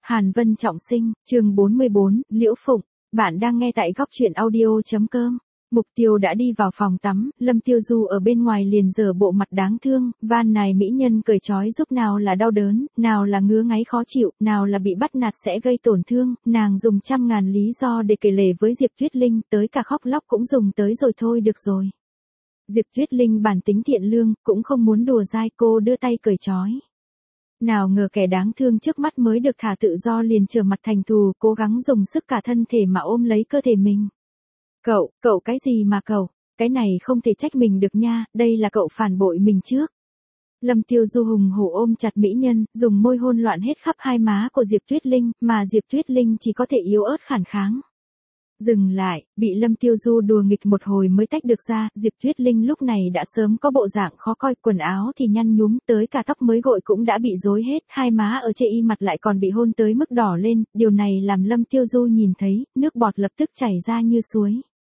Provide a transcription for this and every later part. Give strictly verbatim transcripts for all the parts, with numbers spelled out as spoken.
Hàn Vân trọng sinh, chương bốn mươi bốn, Liễu Phụng, bạn đang nghe tại góc truyện audio.com. Mục Tiêu đã đi vào phòng tắm, Lâm Tiêu Du ở bên ngoài liền giở bộ mặt đáng thương, van nài mỹ nhân cởi trói giúp, nào là đau đớn, nào là ngứa ngáy khó chịu, nào là bị bắt nạt sẽ gây tổn thương, nàng dùng trăm ngàn lý do để kể lể với Diệp Tuyết Linh, tới cả khóc lóc cũng dùng tới rồi thôi được rồi. Diệp Tuyết Linh bản tính thiện lương, cũng không muốn đùa dai, cô đưa tay cởi trói. Nào ngờ kẻ đáng thương trước mắt mới được thả tự do liền trở mặt thành thù, cố gắng dùng sức cả thân thể mà ôm lấy cơ thể mình. Cậu, cậu cái gì mà cậu, cái này không thể trách mình được nha, đây là cậu phản bội mình trước. Lâm Tiêu Du hùng hổ ôm chặt mỹ nhân, dùng môi hôn loạn hết khắp hai má của Diệp Tuyết Linh, mà Diệp Tuyết Linh chỉ có thể yếu ớt phản kháng. Dừng lại, bị Lâm Tiêu Du đùa nghịch một hồi mới tách được ra, Diệp Tuyết Linh lúc này đã sớm có bộ dạng khó coi, quần áo thì nhăn nhúm, tới cả tóc mới gội cũng đã bị rối hết, hai má ở chê y mặt lại còn bị hôn tới mức đỏ lên, điều này làm Lâm Tiêu Du nhìn thấy, nước bọt lập tức chảy ra như suối.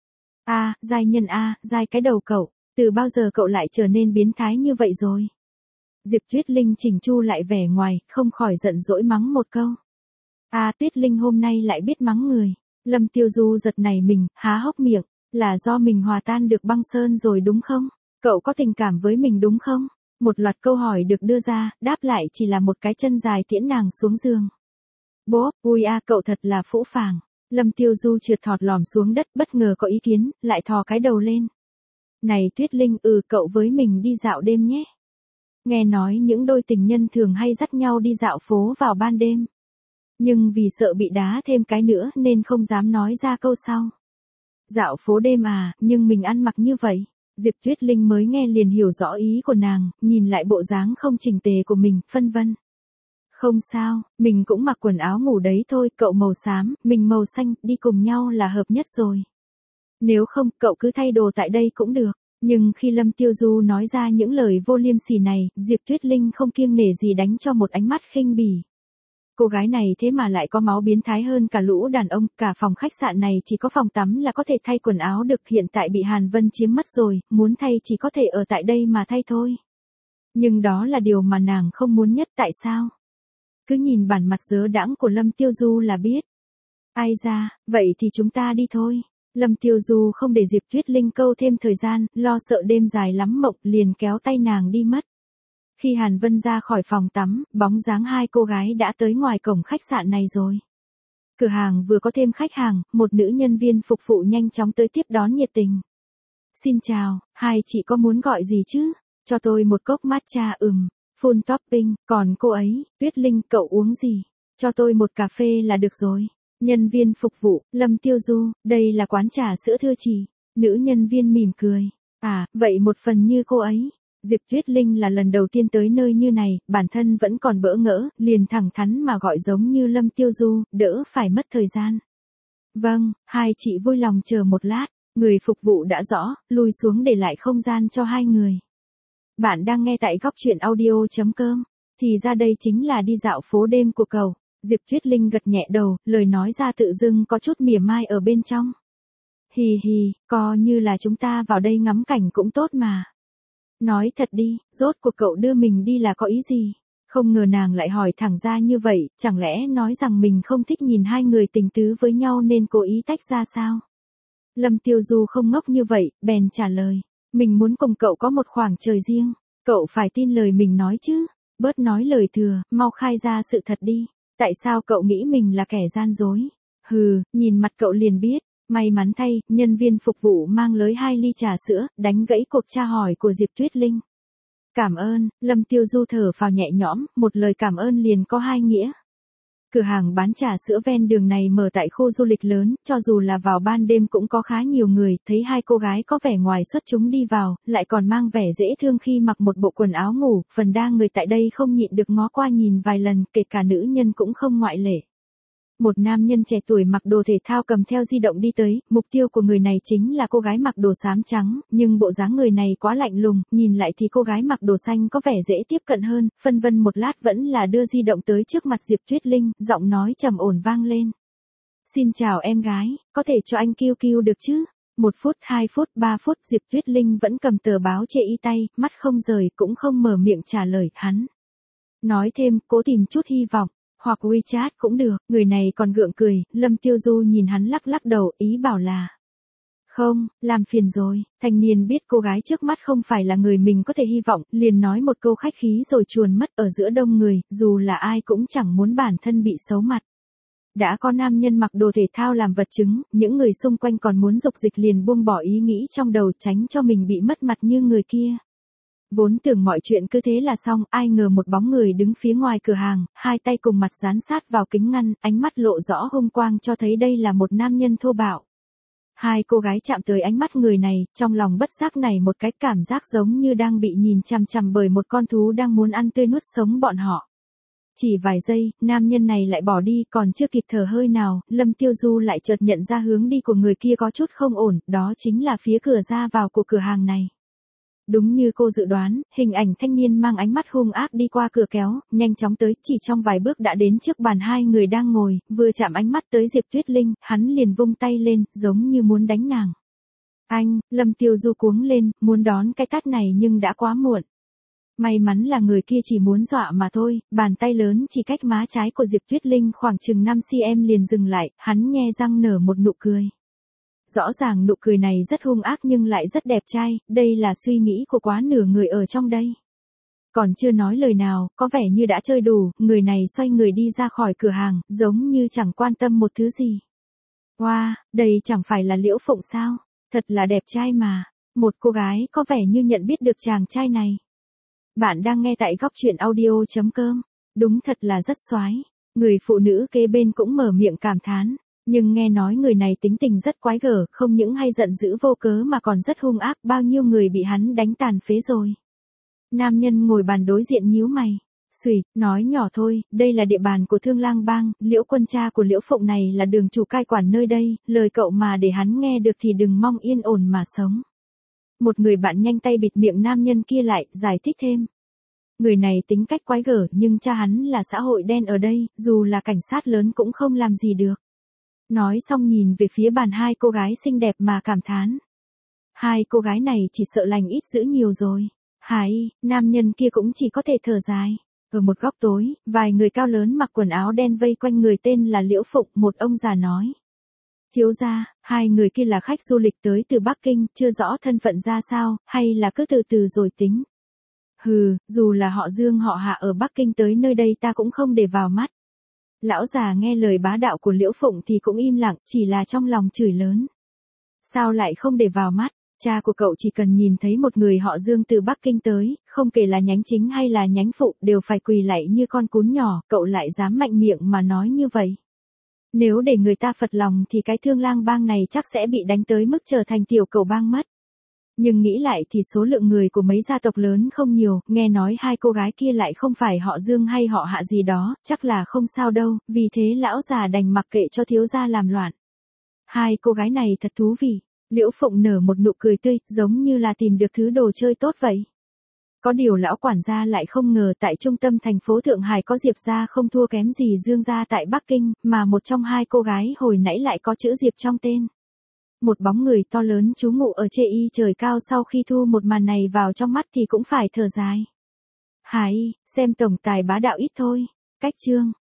A, à, giai nhân a, à, giai cái đầu cậu, từ bao giờ cậu lại trở nên biến thái như vậy rồi? Diệp Tuyết Linh chỉnh chu lại vẻ ngoài, không khỏi giận dỗi mắng một câu. A, à, Tuyết Linh hôm nay lại biết mắng người. Lâm Tiêu Du giật nảy mình, há hốc miệng, là do mình hòa tan được băng sơn rồi đúng không? Cậu có tình cảm với mình đúng không? Một loạt câu hỏi được đưa ra, đáp lại chỉ là một cái chân dài tiễn nàng xuống giường. Bố, ui a, cậu thật là phũ phàng. Lâm Tiêu Du trượt thọt lòm xuống đất, bất ngờ có ý kiến, lại thò cái đầu lên. Này Tuyết Linh, ừ cậu với mình đi dạo đêm nhé. Nghe nói những đôi tình nhân thường hay dắt nhau đi dạo phố vào ban đêm. Nhưng vì sợ bị đá thêm cái nữa nên không dám nói ra câu sau. Dạo phố đêm à, nhưng mình ăn mặc như vậy. Diệp Tuyết Linh mới nghe liền hiểu rõ ý của nàng, nhìn lại bộ dáng không chỉnh tề của mình, phân vân. Không sao, mình cũng mặc quần áo ngủ đấy thôi, cậu màu xám, mình màu xanh, đi cùng nhau là hợp nhất rồi. Nếu không, cậu cứ thay đồ tại đây cũng được. Nhưng khi Lâm Tiêu Du nói ra những lời vô liêm sỉ này, Diệp Tuyết Linh không kiêng nể gì đánh cho một ánh mắt khinh bỉ. Cô gái này thế mà lại có máu biến thái hơn cả lũ đàn ông, cả phòng khách sạn này chỉ có phòng tắm là có thể thay quần áo được, hiện tại bị Hàn Vân chiếm mất rồi, muốn thay chỉ có thể ở tại đây mà thay thôi. Nhưng đó là điều mà nàng không muốn nhất, tại sao? Cứ nhìn bản mặt dớ đãng của Lâm Tiêu Du là biết. Ai ra, vậy thì chúng ta đi thôi. Lâm Tiêu Du không để Diệp Tuyết Linh câu thêm thời gian, lo sợ đêm dài lắm mộng, liền kéo tay nàng đi mất. Khi Hàn Vân ra khỏi phòng tắm, bóng dáng hai cô gái đã tới ngoài cổng khách sạn này rồi. Cửa hàng vừa có thêm khách hàng, một nữ nhân viên phục vụ nhanh chóng tới tiếp đón nhiệt tình. Xin chào, hai chị có muốn gọi gì chứ? Cho tôi một cốc matcha ừm, full topping, còn cô ấy, Tuyết Linh cậu uống gì? Cho tôi một cà phê là được rồi. Nhân viên phục vụ, Lâm Tiêu Du, đây là quán trà sữa thưa chị. Nữ nhân viên mỉm cười. À, vậy một phần như cô ấy. Diệp Tuyết Linh là lần đầu tiên tới nơi như này, bản thân vẫn còn bỡ ngỡ, liền thẳng thắn mà gọi giống như Lâm Tiêu Du, đỡ phải mất thời gian. Vâng, hai chị vui lòng chờ một lát, người phục vụ đã rõ, lùi xuống để lại không gian cho hai người. Bạn đang nghe tại góc truyện audio.com, thì ra đây chính là đi dạo phố đêm của cậu. Diệp Tuyết Linh gật nhẹ đầu, lời nói ra tự dưng có chút mỉa mai ở bên trong. Hì hì, coi như là chúng ta vào đây ngắm cảnh cũng tốt mà. Nói thật đi, rốt cuộc cậu đưa mình đi là có ý gì? Không ngờ nàng lại hỏi thẳng ra như vậy, chẳng lẽ nói rằng mình không thích nhìn hai người tình tứ với nhau nên cố ý tách ra sao? Lâm Tiêu Du không ngốc như vậy, bèn trả lời. Mình muốn cùng cậu có một khoảng trời riêng. Cậu phải tin lời mình nói chứ. Bớt nói lời thừa, mau khai ra sự thật đi. Tại sao cậu nghĩ mình là kẻ gian dối? Hừ, nhìn mặt cậu liền biết. May mắn thay, nhân viên phục vụ mang lấy hai ly trà sữa, đánh gãy cuộc tra hỏi của Diệp Tuyết Linh. Cảm ơn, Lâm Tiêu Du thở phào nhẹ nhõm, một lời cảm ơn liền có hai nghĩa. Cửa hàng bán trà sữa ven đường này mở tại khu du lịch lớn, cho dù là vào ban đêm cũng có khá nhiều người, thấy hai cô gái có vẻ ngoài xuất chúng đi vào, lại còn mang vẻ dễ thương khi mặc một bộ quần áo ngủ, phần đa người tại đây không nhịn được ngó qua nhìn vài lần, kể cả nữ nhân cũng không ngoại lệ. Một nam nhân trẻ tuổi mặc đồ thể thao cầm theo di động đi tới, mục tiêu của người này chính là cô gái mặc đồ xám trắng, nhưng bộ dáng người này quá lạnh lùng, nhìn lại thì cô gái mặc đồ xanh có vẻ dễ tiếp cận hơn, phân vân một lát vẫn là đưa di động tới trước mặt Diệp Tuyết Linh, giọng nói trầm ổn vang lên. Xin chào em gái, có thể cho anh kiu kiu được chứ? Một phút, hai phút, ba phút, Diệp Tuyết Linh vẫn cầm tờ báo chệ y tay, mắt không rời cũng không mở miệng trả lời hắn. Nói thêm, cố tìm chút hy vọng. hoặc WeChat cũng được, người này còn gượng cười, Lâm Tiêu Du nhìn hắn lắc lắc đầu, ý bảo là. Không, làm phiền rồi, thanh niên biết cô gái trước mắt không phải là người mình có thể hy vọng, liền nói một câu khách khí rồi chuồn mất ở giữa đông người, dù là ai cũng chẳng muốn bản thân bị xấu mặt. Đã có nam nhân mặc đồ thể thao làm vật chứng, những người xung quanh còn muốn dục dịch liền buông bỏ ý nghĩ trong đầu tránh cho mình bị mất mặt như người kia. Vốn tưởng mọi chuyện cứ thế là xong, ai ngờ một bóng người đứng phía ngoài cửa hàng, hai tay cùng mặt dán sát vào kính ngăn, ánh mắt lộ rõ hung quang cho thấy đây là một nam nhân thô bạo. Hai cô gái chạm tới ánh mắt người này, trong lòng bất giác này một cái cảm giác giống như đang bị nhìn chằm chằm bởi một con thú đang muốn ăn tươi nuốt sống bọn họ. Chỉ vài giây, nam nhân này lại bỏ đi, còn chưa kịp thở hơi nào, Lâm Tiêu Du lại chợt nhận ra hướng đi của người kia có chút không ổn, đó chính là phía cửa ra vào của cửa hàng này. Đúng như cô dự đoán, hình ảnh thanh niên mang ánh mắt hung ác đi qua cửa kéo, nhanh chóng tới, chỉ trong vài bước đã đến trước bàn hai người đang ngồi, vừa chạm ánh mắt tới Diệp Tuyết Linh, hắn liền vung tay lên, giống như muốn đánh nàng. Anh, Lâm Tiêu Du cuống lên, muốn đón cái tát này nhưng đã quá muộn. May mắn là người kia chỉ muốn dọa mà thôi, bàn tay lớn chỉ cách má trái của Diệp Tuyết Linh khoảng chừng năm xăng-ti-mét liền dừng lại, hắn nhe răng nở một nụ cười. Rõ ràng nụ cười này rất hung ác nhưng lại rất đẹp trai, đây là suy nghĩ của quá nửa người ở trong đây. Còn chưa nói lời nào, có vẻ như đã chơi đủ, người này xoay người đi ra khỏi cửa hàng, giống như chẳng quan tâm một thứ gì. Wow, đây chẳng phải là Liễu Phụng sao? Thật là đẹp trai mà. Một cô gái có vẻ như nhận biết được chàng trai này. Bạn đang nghe tại góc truyện audio chấm com. Đúng thật là rất xoái. Người phụ nữ kế bên cũng mở miệng cảm thán. Nhưng nghe nói người này tính tình rất quái gở, không những hay giận dữ vô cớ mà còn rất hung ác, bao nhiêu người bị hắn đánh tàn phế rồi. Nam nhân ngồi bàn đối diện nhíu mày. Xùy, nói nhỏ thôi, đây là địa bàn của Thương Lang Bang, Liễu Quân cha của Liễu Phụng này là đường chủ cai quản nơi đây, lời cậu mà để hắn nghe được thì đừng mong yên ổn mà sống. Một người bạn nhanh tay bịt miệng nam nhân kia lại, giải thích thêm. Người này tính cách quái gở nhưng cha hắn là xã hội đen ở đây, dù là cảnh sát lớn cũng không làm gì được. Nói xong nhìn về phía bàn hai cô gái xinh đẹp mà cảm thán. Hai cô gái này chỉ sợ lành ít dữ nhiều rồi. Hải, nam nhân kia cũng chỉ có thể thở dài. Ở một góc tối, vài người cao lớn mặc quần áo đen vây quanh người tên là Liễu Phụng, một ông già nói. Thiếu gia, hai người kia là khách du lịch tới từ Bắc Kinh, chưa rõ thân phận ra sao, hay là cứ từ từ rồi tính. Hừ, dù là họ Dương họ Hạ ở Bắc Kinh tới nơi đây ta cũng không để vào mắt. Lão già nghe lời bá đạo của Liễu Phụng thì cũng im lặng, chỉ là trong lòng chửi lớn. Sao lại không để vào mắt? Cha của cậu chỉ cần nhìn thấy một người họ Dương từ Bắc Kinh tới, không kể là nhánh chính hay là nhánh phụ, đều phải quỳ lạy như con cún nhỏ, cậu lại dám mạnh miệng mà nói như vậy. Nếu để người ta phật lòng thì cái Thương Lang Bang này chắc sẽ bị đánh tới mức trở thành tiểu cẩu bang mất. Nhưng nghĩ lại thì số lượng người của mấy gia tộc lớn không nhiều, nghe nói hai cô gái kia lại không phải họ Dương hay họ Hạ gì đó, chắc là không sao đâu, vì thế lão già đành mặc kệ cho thiếu gia làm loạn. Hai cô gái này thật thú vị, Liễu Phụng nở một nụ cười tươi, giống như là tìm được thứ đồ chơi tốt vậy. Có điều lão quản gia lại không ngờ tại trung tâm thành phố Thượng Hải có Diệp gia không thua kém gì Dương gia tại Bắc Kinh, mà một trong hai cô gái hồi nãy lại có chữ Diệp trong tên. Một bóng người to lớn trú ngụ ở chê y trời cao sau khi thu một màn này vào trong mắt thì cũng phải thở dài. Hải, xem tổng tài bá đạo ít thôi. Cách chương.